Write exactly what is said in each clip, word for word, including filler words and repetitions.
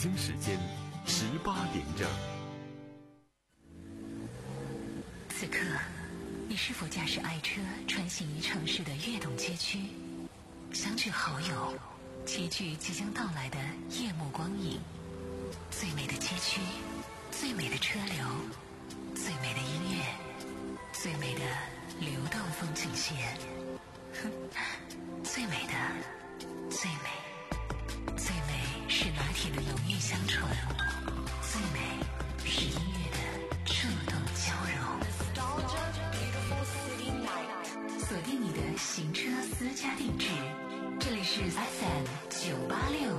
京时间十八点整。 此刻，你是否驾驶爱车穿行于城市的跃动街区，相聚好友，齐聚即将到来的夜幕光影？最美的街区，最美的车流，最美的音乐，最美的流动风景线，最美的，最美，最美是拿铁的浓郁香醇，最美是音乐的触动交融。锁定你的行车私家定制，这里是 F M 九八六。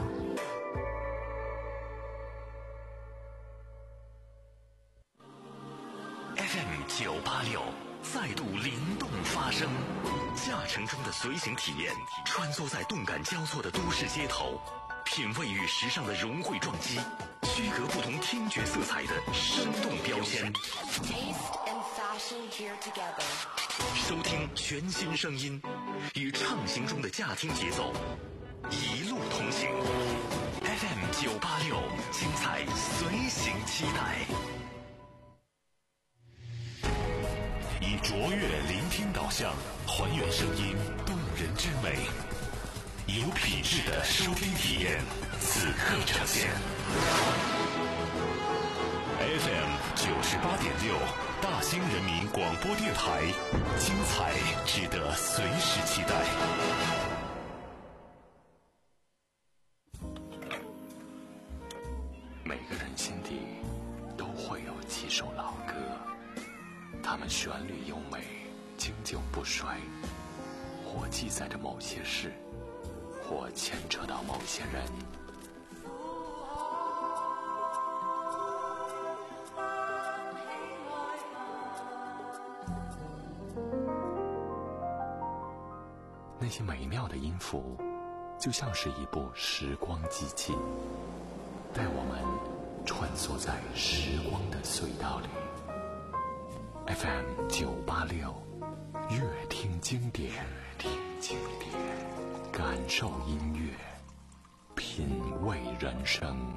F M 九八六再度灵动发声，驾乘中的随行体验，穿梭在动感交错的都市街头，品味与时尚的融汇撞击，区隔不同听觉色彩的生动标签。收听全新声音，与畅行中的驾听节奏，一路同行。F M 九八六，精彩随行期待。以卓越聆听导向，还原声音动人之美，以有品质的收听体验，此刻呈现。F M 九十八点六，大兴人民广播电台，精彩值得随时期待。每个人心底都会有几首老歌，它们旋律优美，经久不衰，或记载着某些事，或牵扯到某些人。那些美妙的音符，就像是一部时光机器，带我们穿梭在时光的隧道里。F M 九八六，乐听经典，乐听经典，感受音乐，品味人生。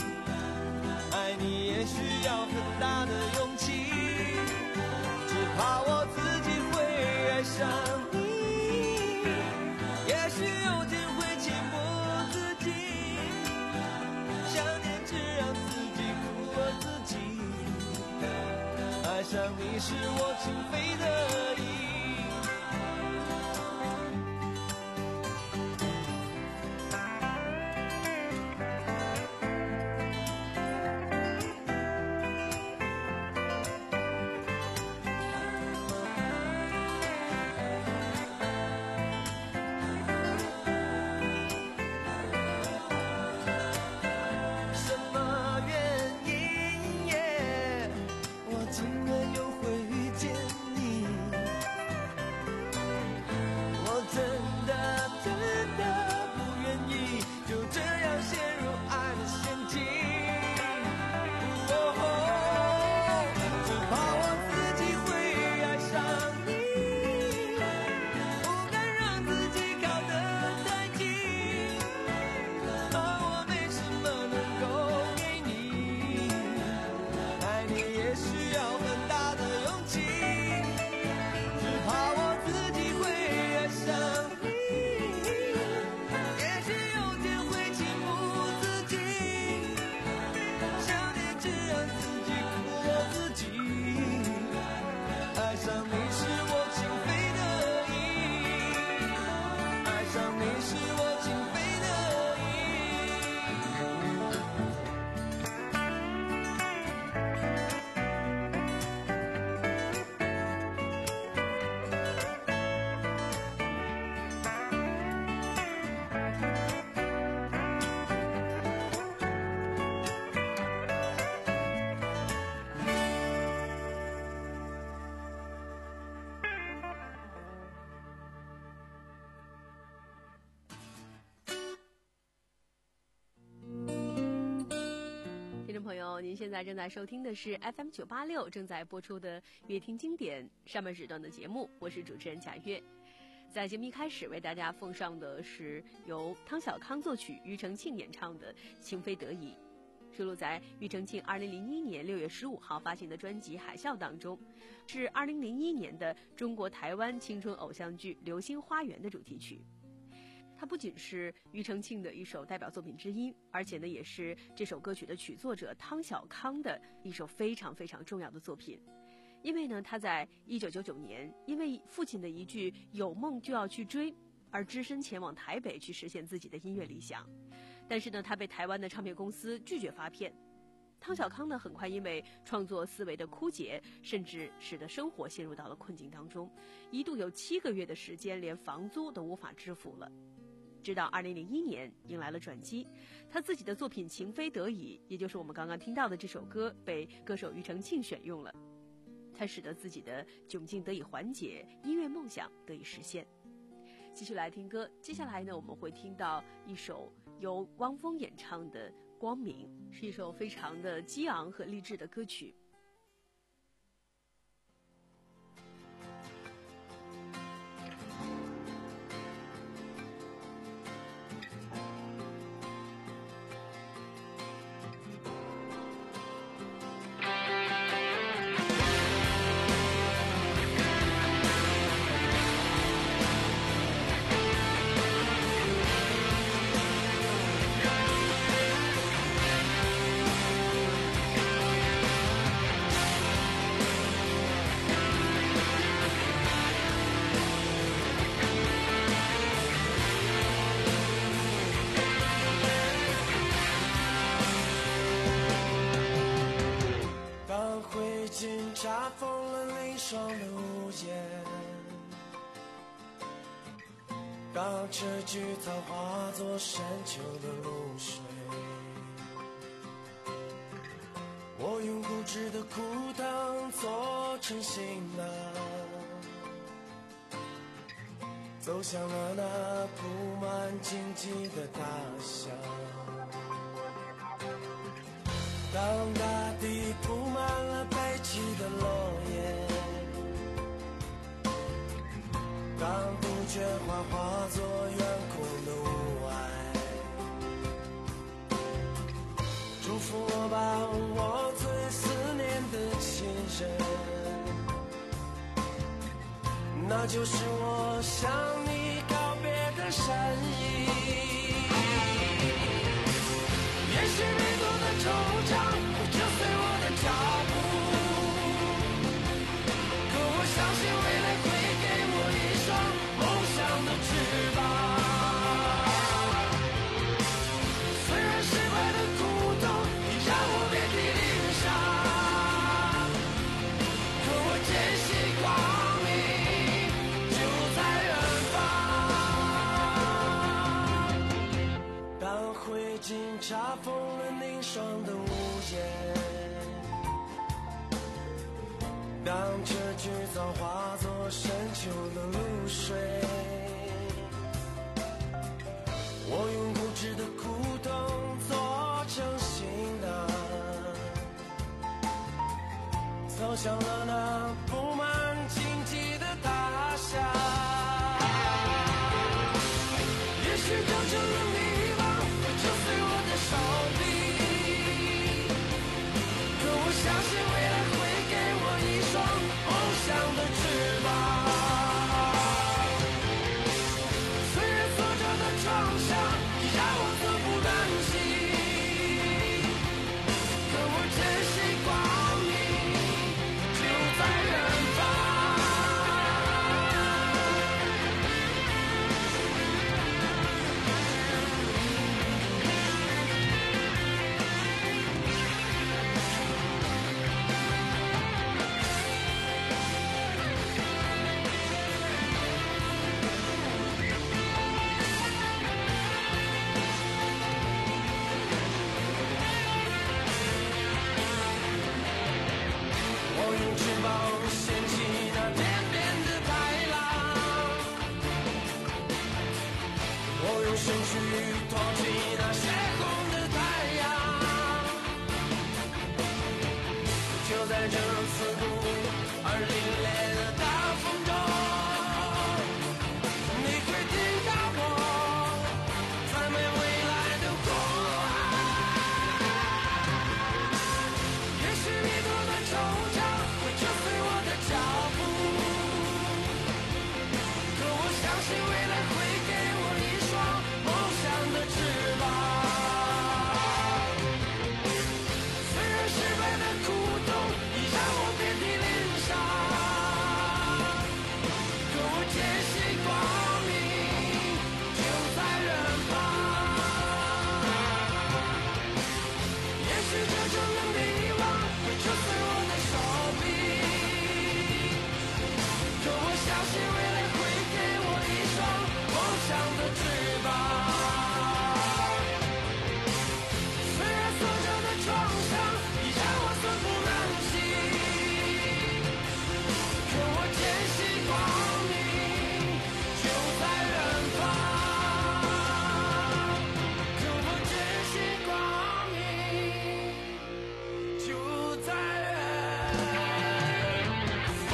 爱你也需要很大的勇气，只怕上你是我情非得已。 您现在正在收听的是 F M 九八六正在播出的乐听经典上半时段的节目，我是主持人贾月。在节目一开始为大家奉上的是由汤小康作曲、庾澄庆演唱的《情非得已》，收录在庾澄庆二零零一年六月十五号发行的专辑《海啸》当中，是二零零一年的中国台湾青春偶像剧《流星花园》的主题曲。它不仅是庾澄庆的一首代表作品之一，而且呢，也是这首歌曲的曲作者汤小康的一首非常非常重要的作品。因为呢，他在一九九九年因为父亲的一句“有梦就要去追”而只身前往台北去实现自己的音乐理想，但是呢，他被台湾的唱片公司拒绝发片。汤小康呢，很快因为创作思维的枯竭，甚至使得生活陷入到了困境当中，一度有七个月的时间连房租都无法支付了。直到二零零一年迎来了转机，他自己的作品《情非得已》，也就是我们刚刚听到的这首歌，被歌手庾澄庆选用了，他使得自己的窘境得以缓解，音乐梦想得以实现。继续来听歌，接下来呢，我们会听到一首由汪峰演唱的《光明》，是一首非常的激昂和励志的歌曲。 查封了凌霜的屋檐，当这菊草化作山丘的露水，我用固执的枯藤做成行囊，走向了那铺满荆棘的大象。当大地铺满了悲泣的落叶，当杜鹃花化作远空的雾霭，祝福我吧，我最思念的亲人，那就是我向你告别的善意。也许每多的惆怅会折碎我的脚步， 信未来会给我一双梦想的翅膀。虽然失败的苦痛已让我遍体鳞伤，可我坚信光明就在远方。当灰烬查封了凝霜的屋檐，当这剧早化作深秋的露水，我用固执的苦痛做成行囊，走向了那布满荆棘的大厦。也许就成了迷惘，会折碎我的手臂，可我相信未来会给我一双梦想的翅膀。虽然挫折的创伤已让我寸步难行，可我坚信光明就在远方。我用翅膀掀起那天边的海浪，我用身躯托起那血红的太阳。就在这刺骨而凛冽的大风中，你会听到我赞美未来的呼喊。也许弥途的惆怅会折碎我的脚步，可我相信未来会给我一双梦想的翅膀。虽然失败的苦痛已让我遍体鳞伤，可我坚信光明就在远方。也许这种的迷惘会折碎我的手臂，可我相信未来会给我一双梦想的翅膀。虽然挫折的创伤已让我寸步难行，可我坚信光明就在远方。可我坚信光明就在远方。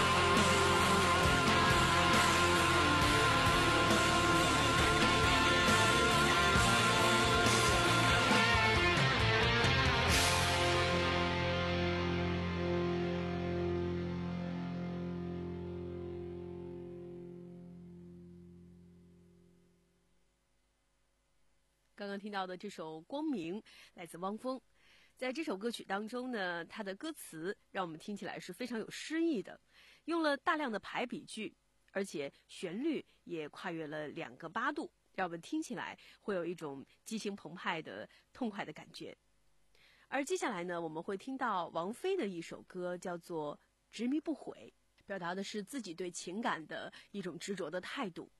刚刚听到的这首《光明》来自汪峰。在这首歌曲当中呢，它的歌词让我们听起来是非常有诗意的，用了大量的排比句，而且旋律也跨越了两个八度，让我们听起来会有一种激情澎湃的痛快的感觉。而接下来呢，我们会听到王菲的一首歌，叫做《执迷不悔》，表达的是自己对情感的一种执着的态度。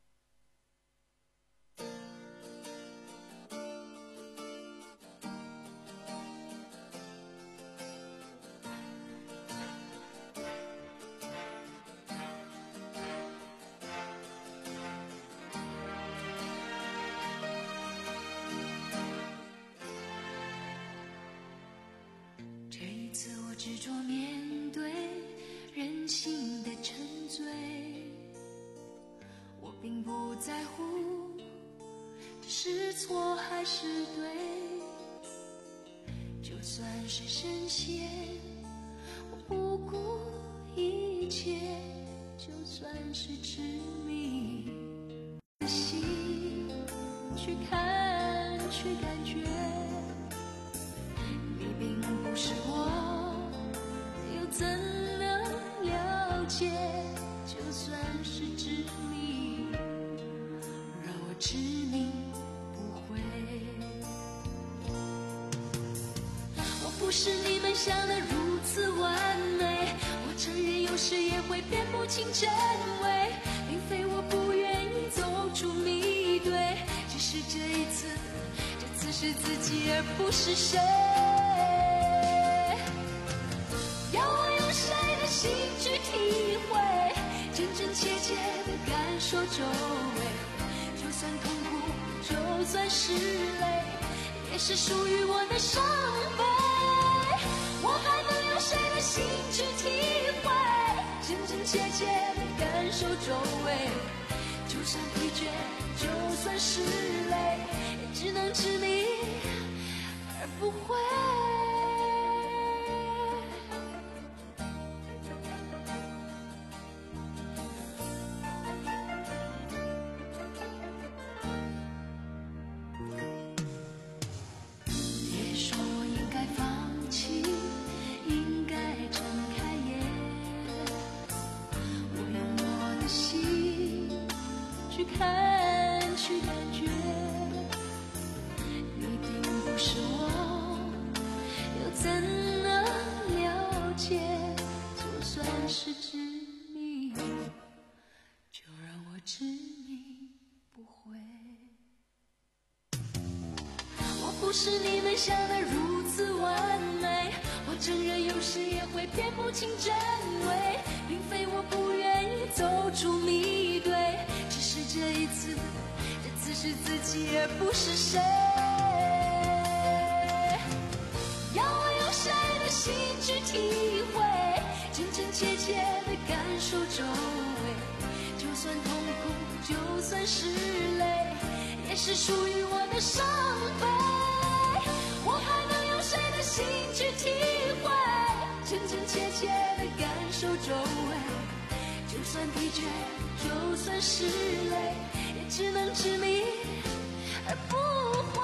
执着面对人性的沉醉，我并不在乎这是错还是对，就算是深陷，我不顾一切，就算是痴迷，仔细去看去感觉，你并不是我，又怎能了解，就算是执迷，让我执迷不悔。我不是你们想的如此完美，我承认有时也会辨不清真伪，并非我不愿意走出迷堆，只是这一次，这次是自己而不是谁。要我用谁的心去体会，真真切切的感受周围，就算痛苦，就算是泪，也是属于我的伤悲。我还能用谁的心去体会，真真切切的感受周围，就算疲倦，就算是累，也只能执迷而不悔。看，去感觉，你并不是我，又怎能了解？就算是执迷，就让我执迷不悔。我不是你们想的如此完美，我承认有时也会辨不清真伪，并非我不愿意走出迷堆，只是这一次，这次是自己而不是谁。要我用谁的心去体会，真真切切的感受周围，就算痛苦，就算是泪，也是属于我的伤悲。我还能用谁的心去体会，真真切切的感受周围，就算疲倦，就算是累，也只能执迷而不悔。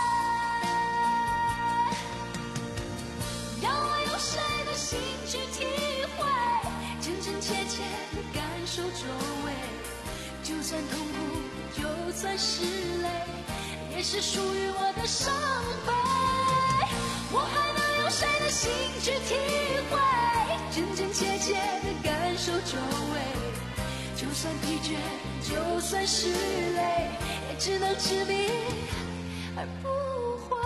要我用谁的心去体会，真真切切的感受周围，就算痛苦，就算是累，也是属于我的伤悲。我还能用谁的心去体会，真真切切的感受周围，就算疲倦，就算是累，也只能执迷而不悔。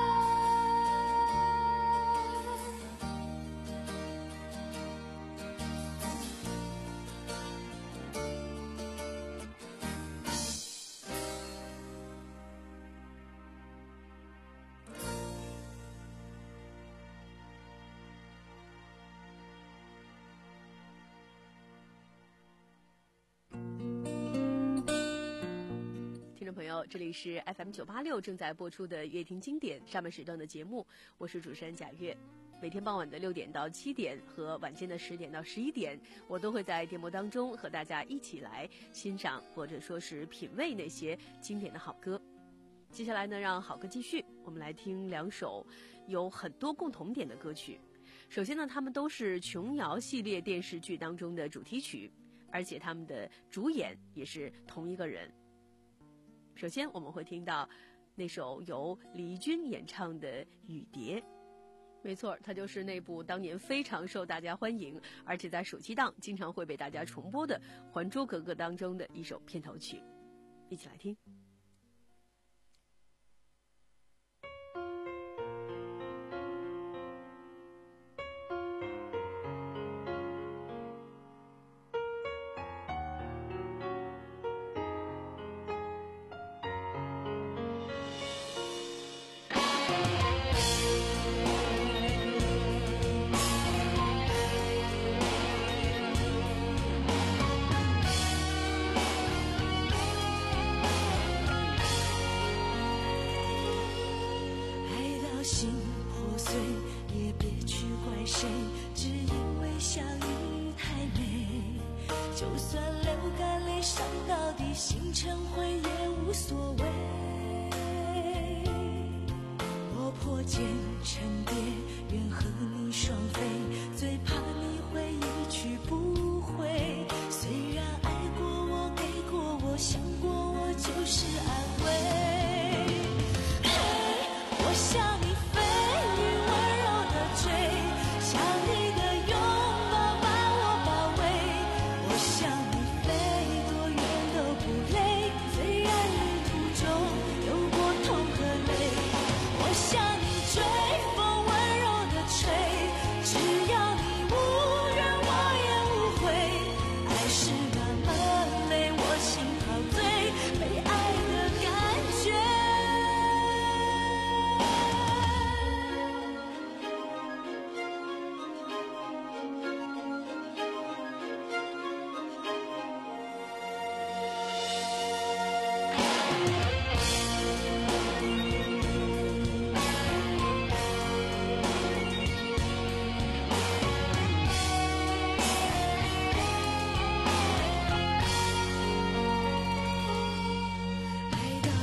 朋友，这里是 F M 九八六正在播出的乐听经典上半时段的节目，我是主持人贾月。每天傍晚的六点到七点和晚间的十点到十一点，我都会在电波当中和大家一起来欣赏或者说是品味那些经典的好歌。接下来呢，让好歌继续，我们来听两首有很多共同点的歌曲。首先呢，他们都是琼瑶系列电视剧当中的主题曲，而且他们的主演也是同一个人。首先我们会听到那首由李翊演唱的《雨蝶》，没错，它就是那部当年非常受大家欢迎，而且在暑期档经常会被大家重播的《还珠格格》当中的一首片头曲，一起来听。 愿和你双飞，最怕你会一去不回。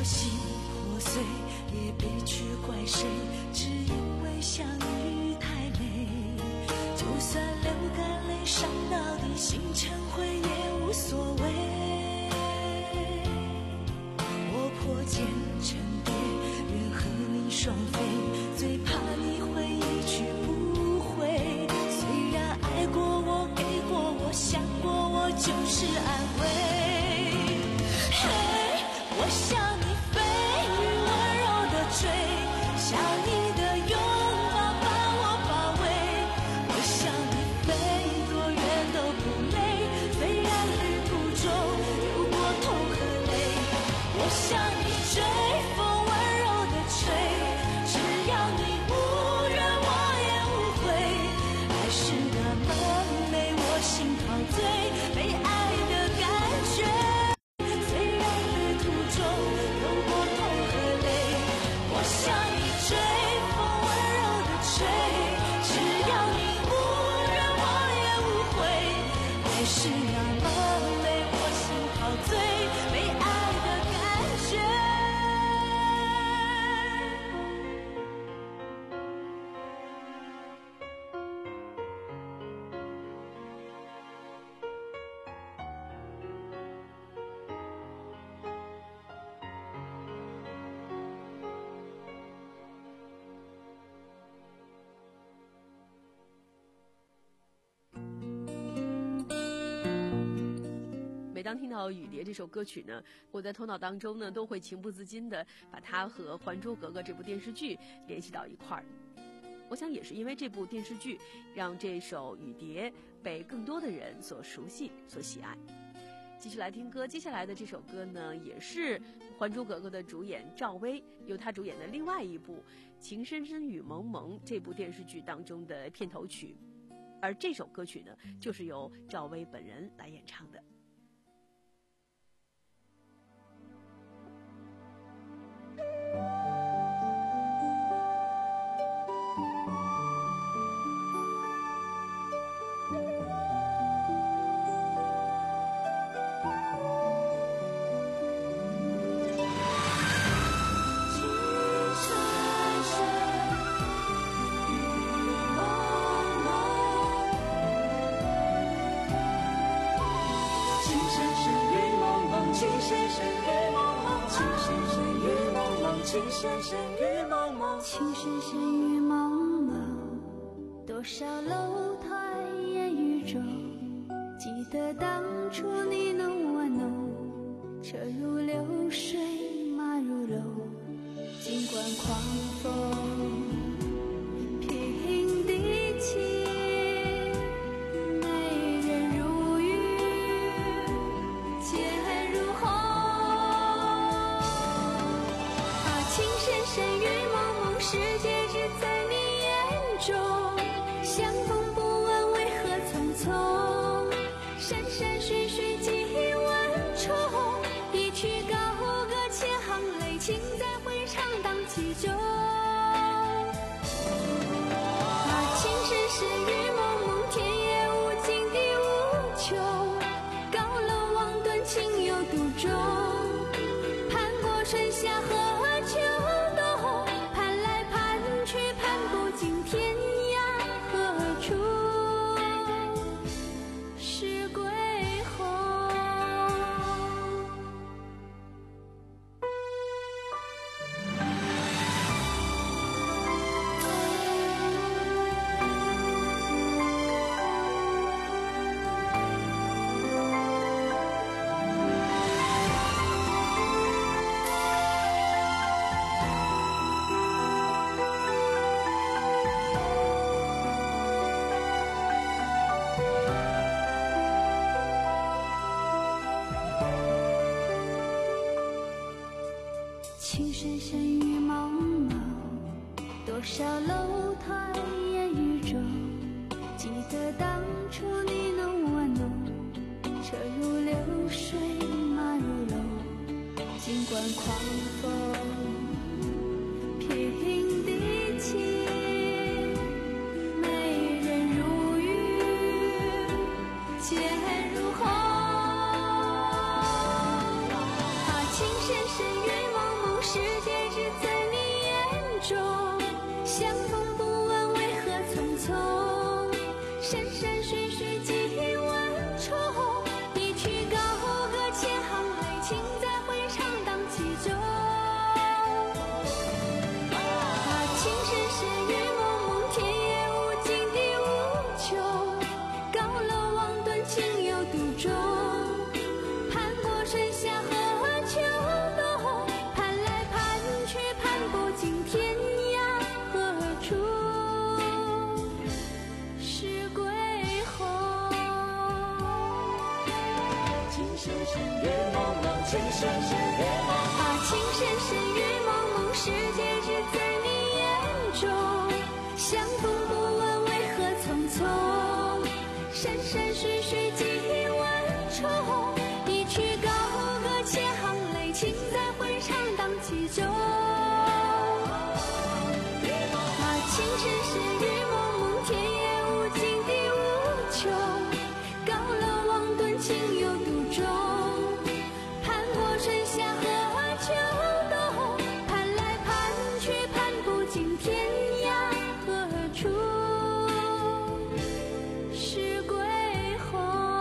心破碎，也别去怪谁，只因为相遇太美。就算流干泪伤到底，心成灰也无所谓。我破茧成蝶，愿和你双飞，最怕你会一去不回。虽然爱过我，给过我，想过我，就是安慰。嘿，我向你飞，雨温柔的吹，像你的拥抱把我包围。我向你飞，多远都不累，虽然旅途中有过痛和泪。我向你追，风温柔的吹，只要你无怨我也无悔。爱是那么美，我心陶醉，被爱的感觉。虽然旅途中有过痛和泪，我向你追，风温柔的吹，只要你无怨我也无悔。爱是那么美，我心陶醉，被爱的感觉。 每当听到《雨蝶》这首歌曲呢，我在头脑当中呢都会情不自禁地把它和《还珠格格》这部电视剧联系到一块儿。我想也是因为这部电视剧，让这首《雨蝶》被更多的人所熟悉、所喜爱。继续来听歌，接下来的这首歌呢，也是《还珠格格》的主演赵薇由她主演的另外一部《情深深雨蒙蒙》这部电视剧当中的片头曲，而这首歌曲呢，就是由赵薇本人来演唱的。 情深深雨蒙蒙，情深深雨蒙蒙，多少楼台烟雨中，记得当初你侬我侬，车如流水马如龙，尽管狂风平地起，美人如玉剑如虹。情深深雨蒙蒙，世界只在你眼中，相逢不问为何匆匆，山山水水几万重，一曲高歌千行泪，情在回肠荡气中。啊，情深深雨蒙蒙，天也无尽地无穷，高楼望断情有独钟，攀过春夏和秋冬，盼来盼去盼不尽天涯何处是归鸿。情深深雨蒙蒙，多少楼台烟雨中，记得当初你侬我侬，车如流水马如龙，尽管狂风平地起，美人如玉剑如虹。啊，情深深雨蒙蒙， 中，攀过春夏和秋冬，攀来攀去攀不尽天涯何处是归鸿。 情深深雨蒙蒙，情深深雨蒙蒙， 啊，情深深雨蒙蒙，世界只在你眼中，相逢不问为何匆匆，山山水水几万重，一曲高歌千行泪，情在回肠荡气中。啊，情深深雨蒙蒙，天也无尽地无穷，高楼望断情有独钟，攀过春夏和秋冬，攀来攀去攀不尽天涯何处是归鸿。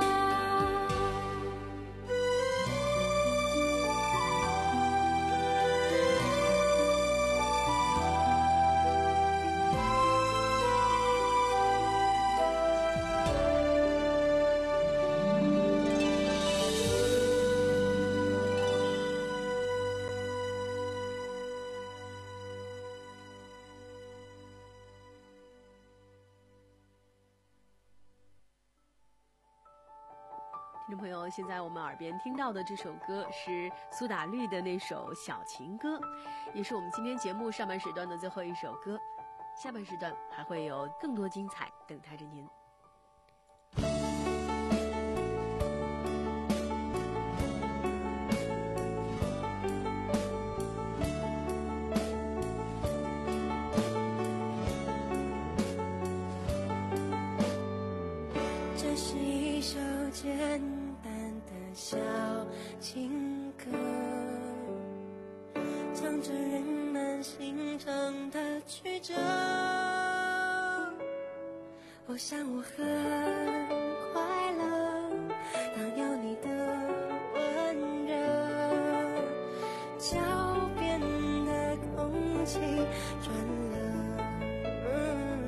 听众朋友，现在我们耳边听到的这首歌是苏打绿的那首《小情歌》，也是我们今天节目上半时段的最后一首歌。下半时段还会有更多精彩等待着您。 这是一首简单的小情歌，唱着人们心肠的曲折。我想我很快乐，当有你的温热，脚边的空气转了。嗯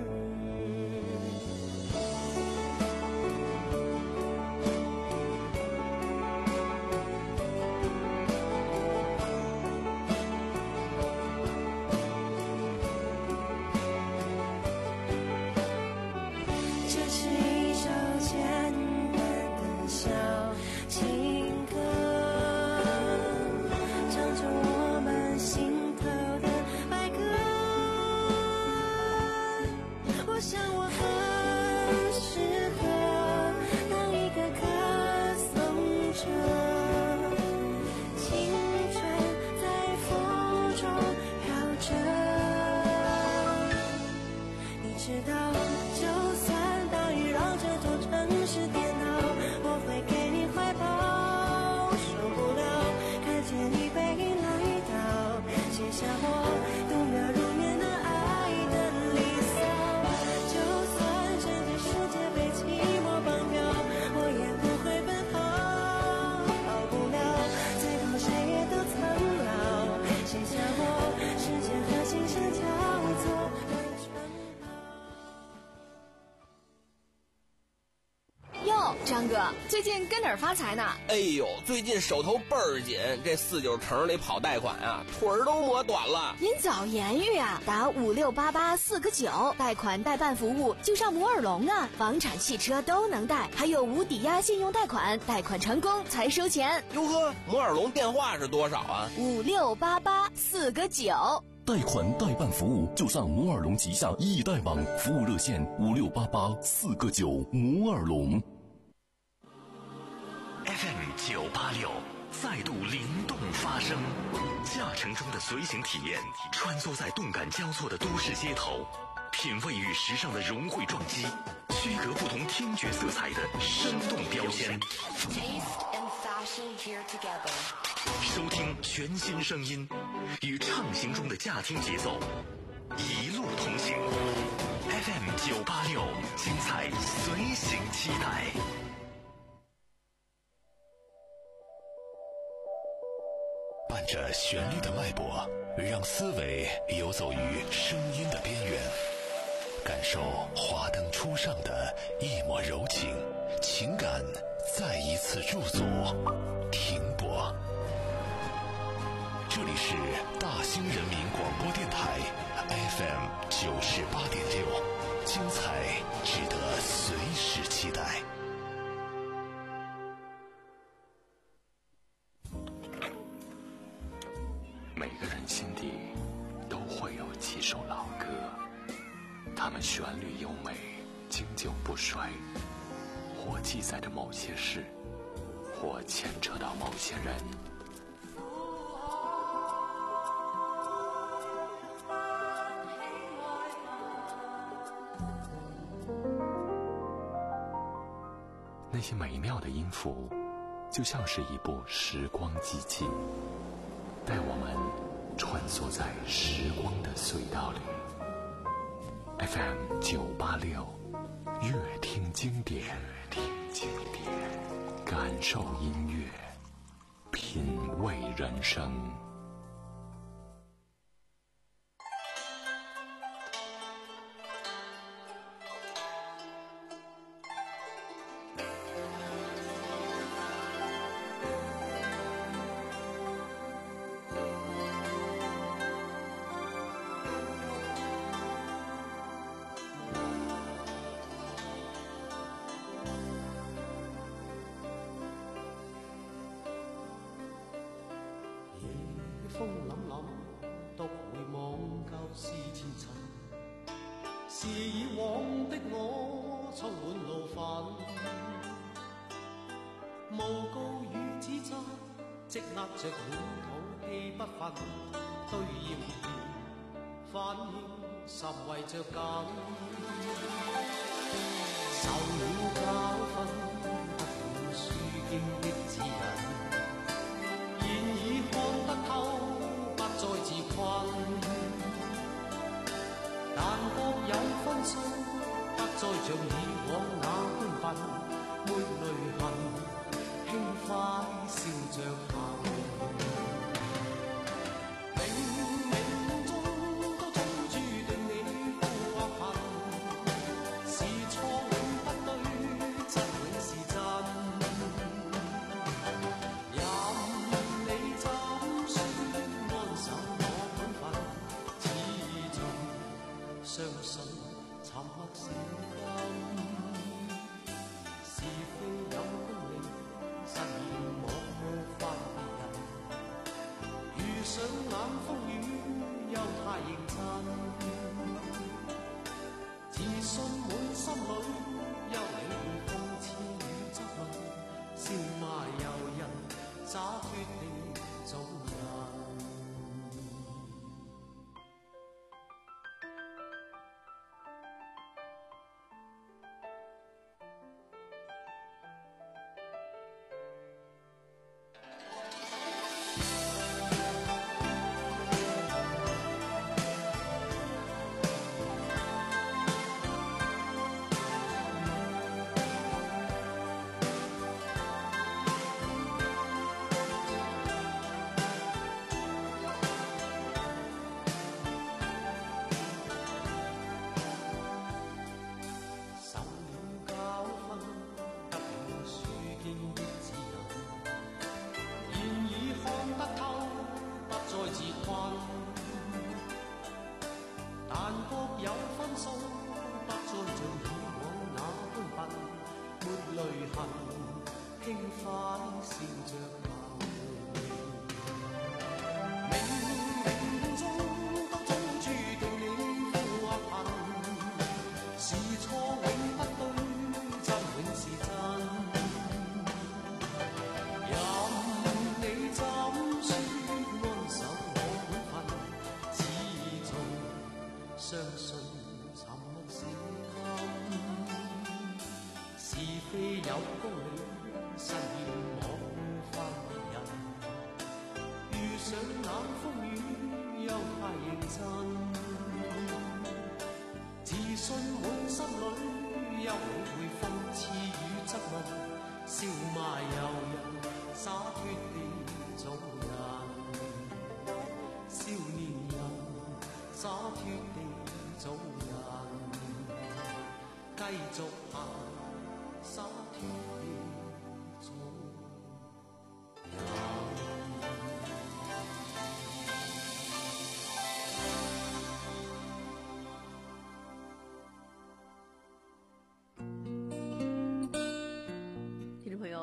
张哥，最近跟哪儿发财呢？ 哎呦，最近手头倍儿紧，这四九城里跑贷款啊，腿儿都磨短了。 您早言语啊，打五六八八四个九，贷款代办服务就上摩尔龙啊，房产汽车都能贷，还有无抵押信用贷款，贷款成功才收钱。 哟呵，摩尔龙电话是多少啊？ 五六八八四个九。 贷款代办服务就上摩尔龙旗下易贷网，服务热线五六八八四个九，摩尔龙。 F M 九八六再度灵动发声，驾乘中的随行体验，穿梭在动感交错的都市街头，品味与时尚的融汇撞击，区隔不同听觉色彩的生动标签。收听全新声音，与畅行中的驾听节奏，一路同行。F M 九八六，精彩随行期待。 伴着旋律的脉搏，让思维游走于声音的边缘，感受华灯初上的一抹柔情，情感再一次此驻足停泊。这里是大兴人民广播电台 F M 九十八点六，精彩值得随时期待。 每个人心底都会有几首老歌，它们旋律优美，经久不衰，或记载着某些事，或牵扯到某些人。那些美妙的音符，就像是一部时光机器，带我们穿梭在时光的隧道里。F M 九八六，乐听经典，听经典，感受音乐，品味人生。 風凜凜，獨回望舊事前塵，是以往的我充滿怒憤，無告與指責，積壓着滿肚氣不憤，對謠言反應甚為着緊，受了教訓，得了書經的指引。現已看得透，不再自困。但各有分數，不再像以往那般笨，抹淚痕，輕快笑着行。冥冥中都早注定你富或貧，是錯永不對，真永是真。相信沉默是金，是非有功名，實現我翻別人。遇上冷風雨，又太認真，自信滿心裏，休理會諷刺與質問，笑罵由人，灑脱地做人。但各有分數，不再像以往那般笨，抹淚痕，輕快笑着行。冥冥中都早注定你富或貧，是錯永不對，真永是真。任你怎說安守我本分，始終相信沉默是金，是非有公理，實現我翻別人。遇上冷風雨，又太認真，自信滿心裏，休理會諷刺與質問，笑罵由人，灑脱地做人。少年人，灑脱地做人，繼續行，灑脱地做人。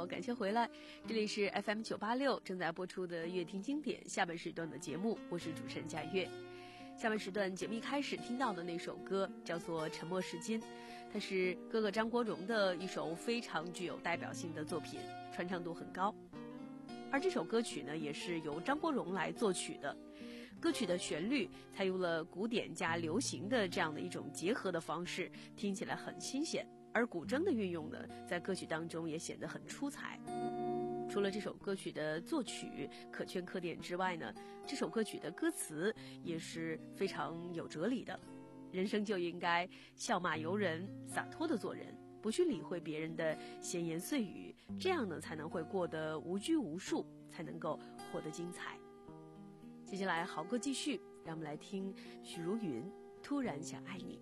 好，感谢回来，这里是 F M 九八六正在播出的乐听经典下半时段的节目，我是主持人佳悦。下半时段节目一开始听到的那首歌叫做《沉默是金》，它是哥哥张国荣的一首非常具有代表性的作品，传唱度很高。而这首歌曲呢，也是由张国荣来作曲的。歌曲的旋律采用了古典加流行的这样的一种结合的方式，听起来很新鲜。而古筝的运用呢，在歌曲当中也显得很出彩。除了这首歌曲的作曲可圈可点之外呢，这首歌曲的歌词也是非常有哲理的。人生就应该笑骂由人，洒脱的做人，不去理会别人的闲言碎语，这样呢才能会过得无拘无束，才能够活得精彩。接下来好歌继续，让我们来听许茹芸《突然想爱你》。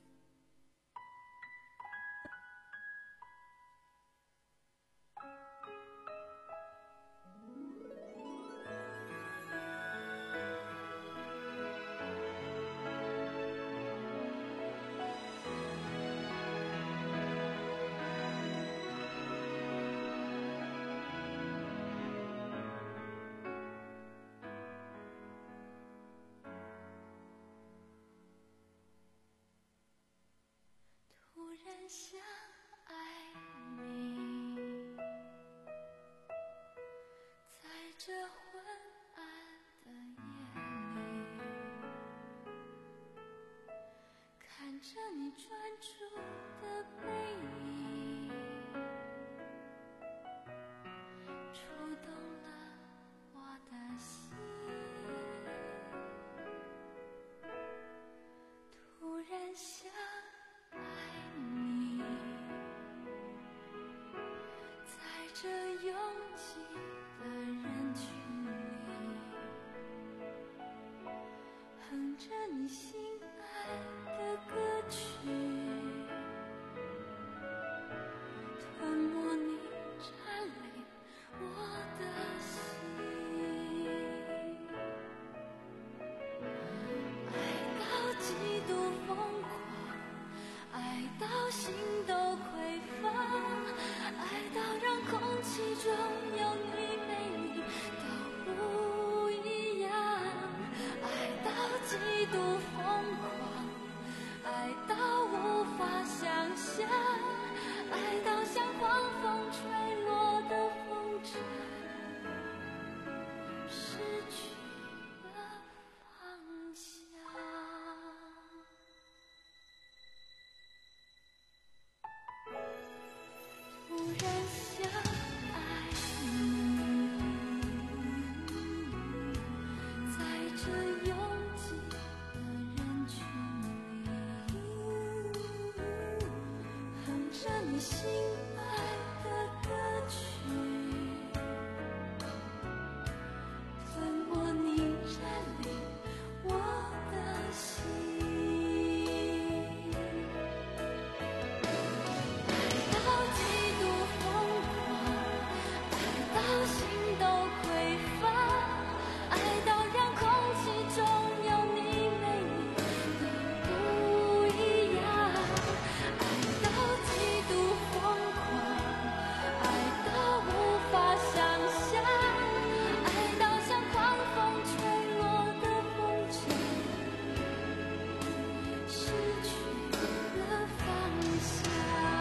想爱你，在这昏暗的夜里，看着你专注的背影，触动了我的心，突然想爱你，在这拥挤的人群里，哼着你心爱的歌曲，吞没你占领我的心，爱到极度疯狂，爱到心都匮乏，爱到让空气中有你美丽都不一样，爱到极度疯狂，爱到无法想象，爱到像狂风吹落的风筝，失去了方向。突然想爱你，在这拥挤的人群里，哼着你心爱的歌曲，吞没你占领我的心，爱到极度疯狂，爱到心都匮乏，爱到让空气中有你美丽都不一样，爱到极度疯狂，爱到无法想象，爱到像狂风吹落的风筝，失去了方向，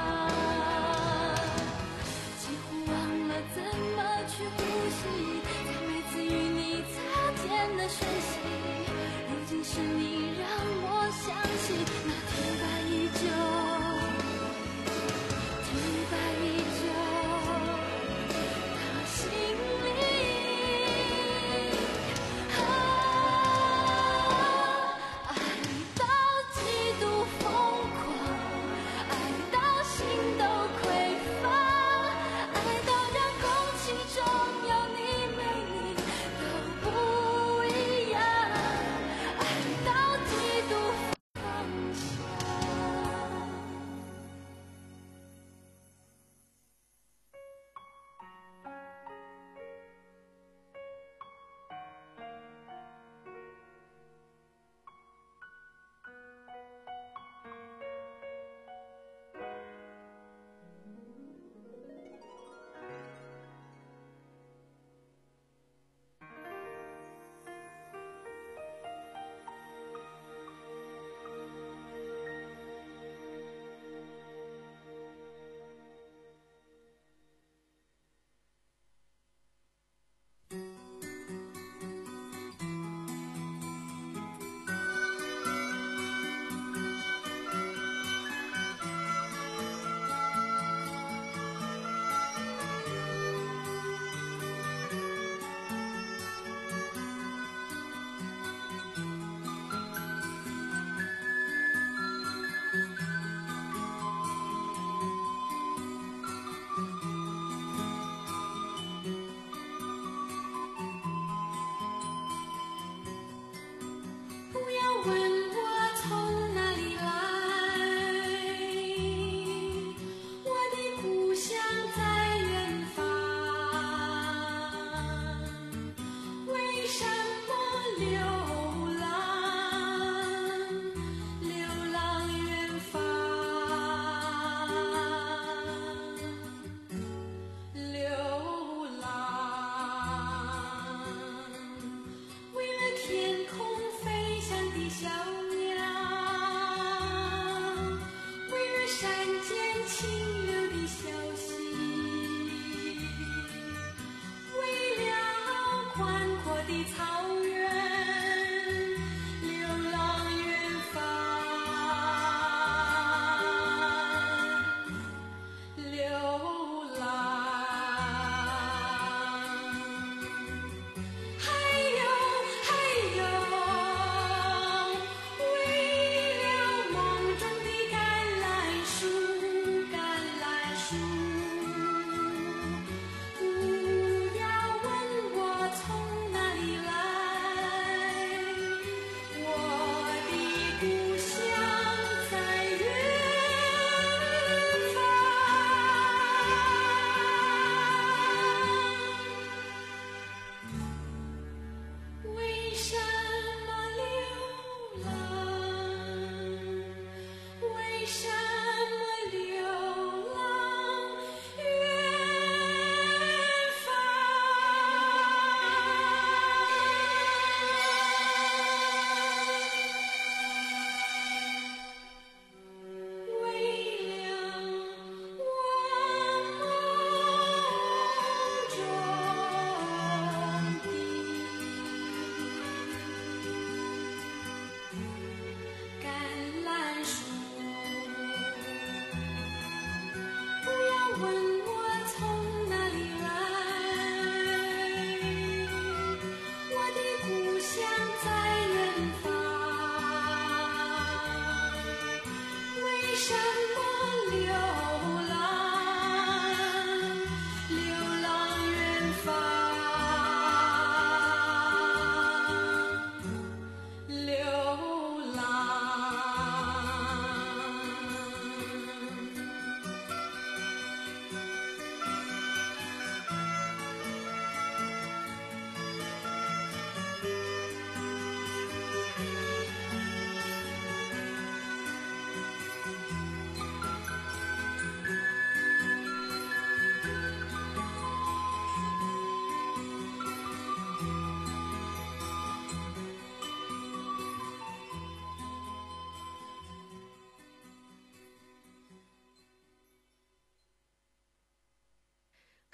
几乎忘了怎么去呼吸，在每次与你擦肩的瞬息，如今是你让我想起那天白依旧，天白依旧的心里，啊，爱到极度疯狂，爱到心都匮乏，爱到让空气中有你美丽都不一样，爱到极度方向。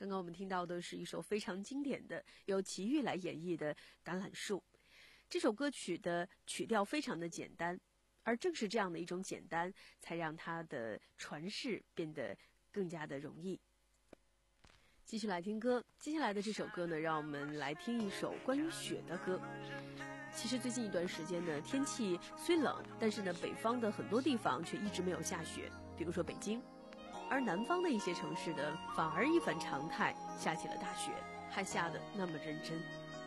刚刚我们听到的是一首非常经典的由齐豫来演绎的《橄榄树》。这首歌曲的曲调非常的简单，而正是这样的一种简单，才让它的传世变得更加的容易。继续来听歌，接下来的这首歌呢，让我们来听一首关于雪的歌。其实最近一段时间呢，天气虽冷，但是呢，北方的很多地方却一直没有下雪，比如说北京。而南方的一些城市呢，反而一反常态，下起了大雪，还下得那么认真。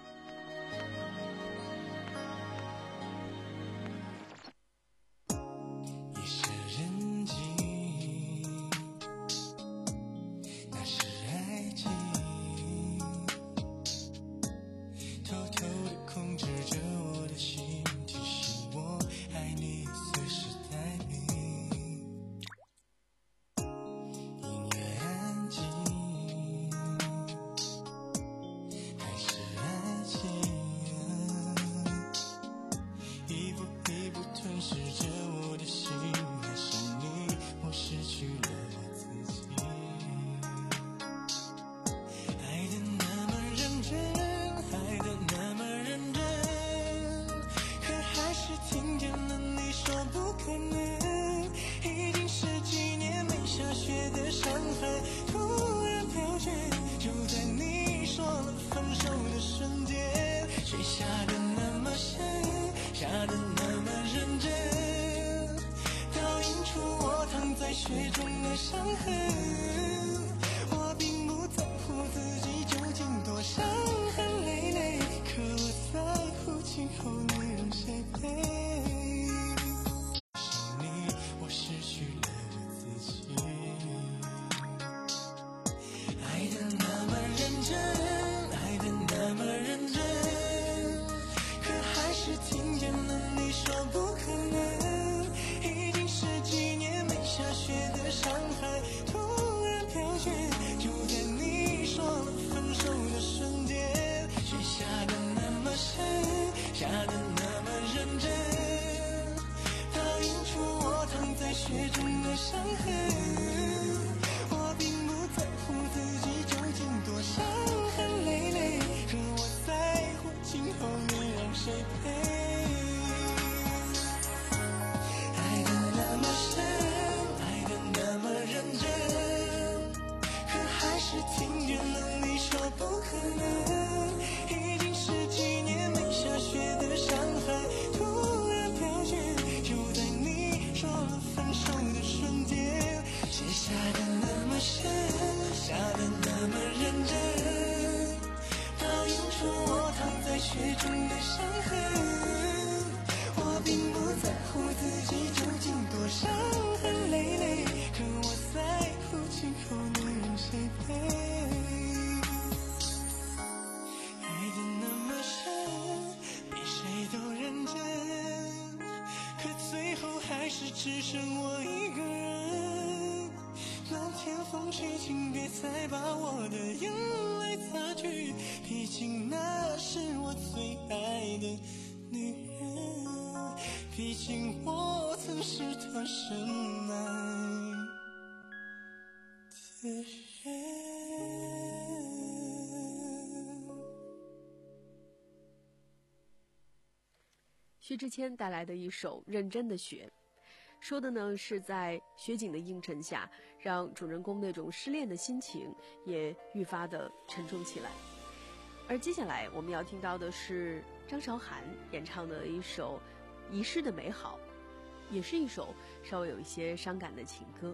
只剩我一个人，漫天风去，请别再把我的眼泪擦去，毕竟那是我最爱的女人，毕竟我曾是她深爱的人。 薛之谦带来的一首《认真的雪》，说的呢是在雪景的映衬下，让主人公那种失恋的心情也愈发的沉重起来。而接下来我们要听到的是张韶涵演唱的一首《遗失的美好》，也是一首稍微有一些伤感的情歌。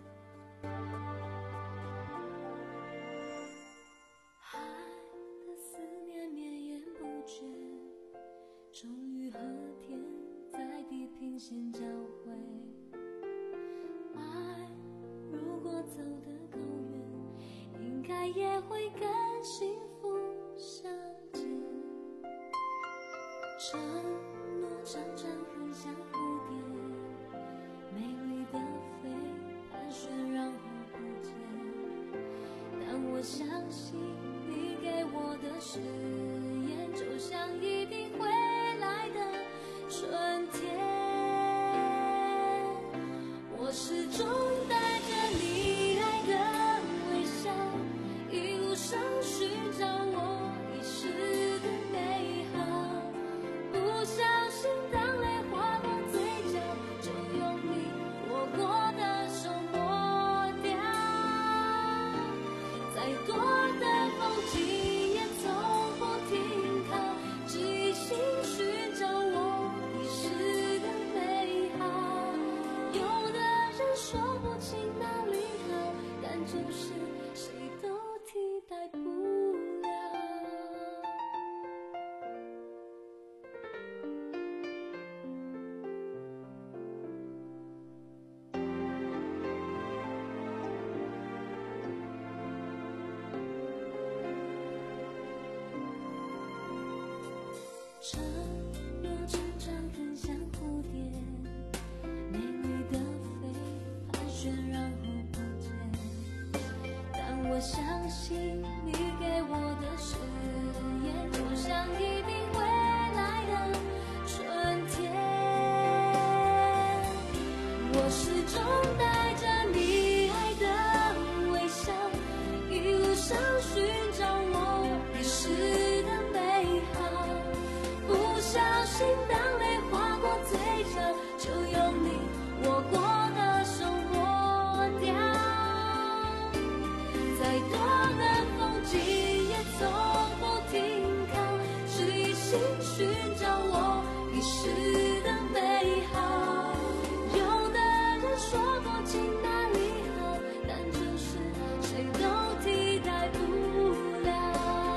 爱的思念绵延不绝，终于和天在地平线交汇。爱如果走得够远，应该也会跟幸福相见。承诺常常很像蝴蝶，美丽的飞盘旋然后不见。但我相信你给我的誓言，就像一定会来的春天。我始终带着你爱的微笑，一路上沉若成长很像蝴蝶，美丽的飞盘旋然后不见，但我相信你给我的誓言，就像一定会来的春天。我始终带着你爱的微笑，一路上寻找我遗失的美好，不小心当泪划过嘴角，就用你握过的手抹掉。再多的风景也从不停靠，是一心寻找我遗失的美好。有的人说不清哪里好，但就是谁都替代不了。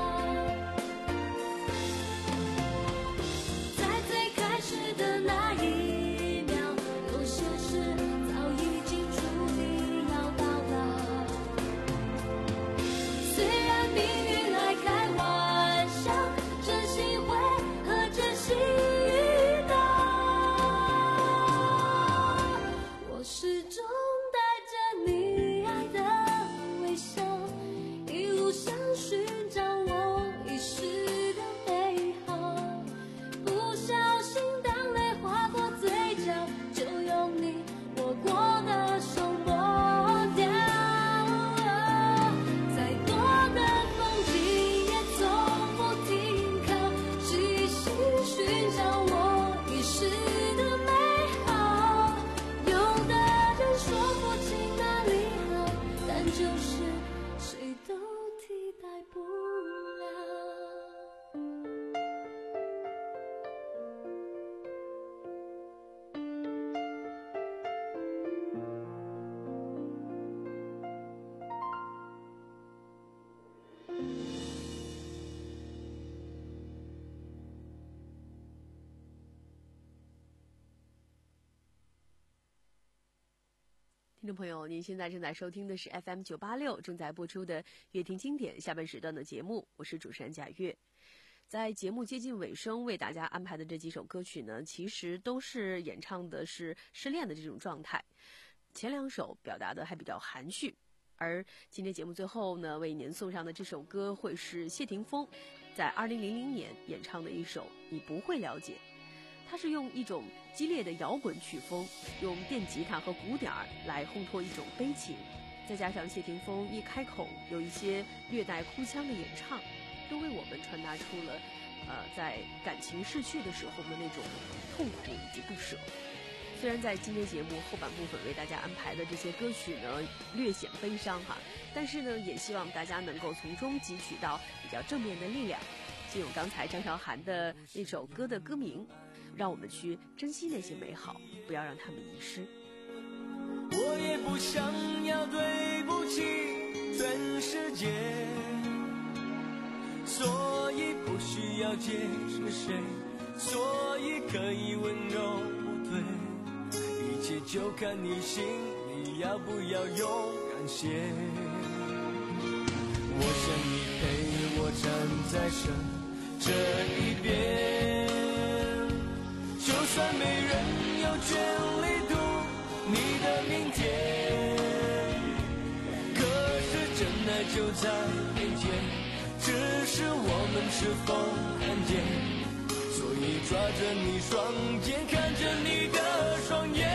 在最开始的那一秒，有些事早已经注定要到老。虽然命运爱开玩笑，真心会和真心遇到。我始终带着你爱的微笑，一路上寻找我遗失的美好，不小心当泪划过嘴角，就用你握过的手抹掉。再多的风景也从不停靠，是一心寻找我遗失的美好。有的人说不清哪里好，但就是谁都替代不了。 听众朋友，您现在正在收听的是 F M 九八六正在播出的乐听经典下半时段的节目，我是主持人贾月。在节目接近尾声，为大家安排的这几首歌曲呢，其实都是演唱的是失恋的这种状态。前两首表达的还比较含蓄，而今天节目最后呢，为您送上的这首歌会是谢霆锋在二零零零年演唱的一首《你不会了解》。它是用一种激烈的摇滚曲风，用电吉他和鼓点儿来烘托一种悲情，再加上谢霆锋一开口有一些略带哭腔的演唱，都为我们传达出了呃在感情逝去的时候的那种痛苦以及不舍。虽然在今天节目后半部分为大家安排的这些歌曲呢略显悲伤哈，但是呢也希望大家能够从中汲取到比较正面的力量。就用刚才张韶涵的那首歌的歌名，让我们去珍惜那些美好，不要让它们遗失。 我也不想要对不起全世界，所以不需要解释谁，所以可以温柔不对，一切就看你心里要不要勇敢些。我想你陪我站在生这一边，就算没人有权利读你的明天，可是真爱就在眼前，只是我们是否看见，所以抓着你双肩，看着你的双眼，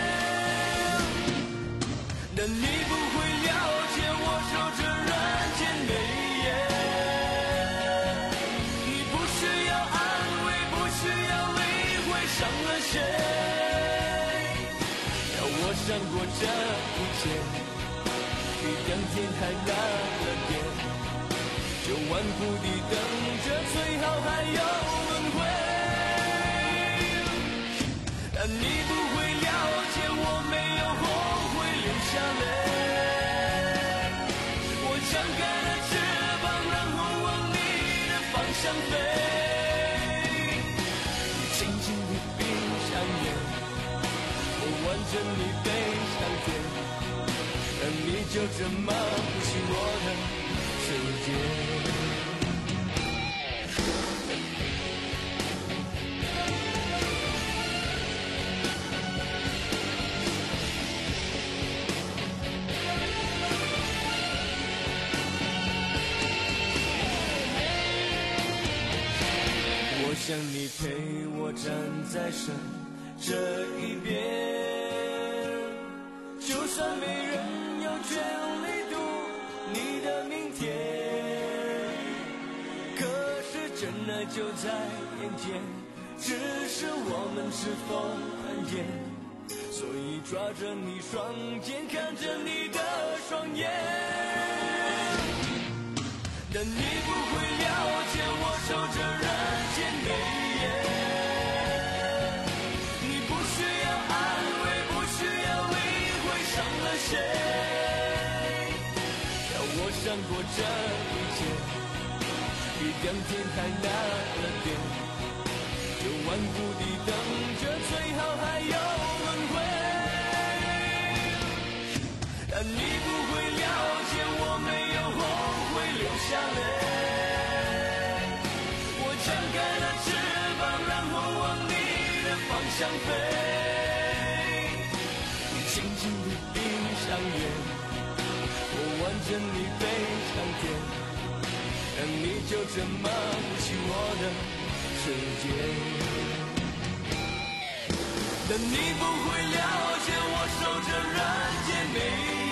但你不会了解我守着人间泪眼。伤了谁？要我闪过这一切，比当天还亮了点，就顽固地等着，最好还有轮回。但你不会了解，我没有后悔流下泪，我张开了翅膀，然后往你的方向飞。完成你飞上天，而你就这么不起我的世界。 想你陪我站在山这一边，就算没人有权利读你的明天，可是真爱就在眼前，只是我们是否看见，所以抓着你双肩，看着你的双眼，但你不会了解我守着人间美艳，你不需要安慰，不需要理会伤了谁，要我闪过这一切，比两天还难了点，就顽固地等着，最好还有轮回，但你不会了解我没有后悔流下泪，我张开了翅膀，然后往你的方向飞，你轻轻地闭上眼，我挽着你飞上天，但你就这么不起我的世界，但你不会了解我守着人间美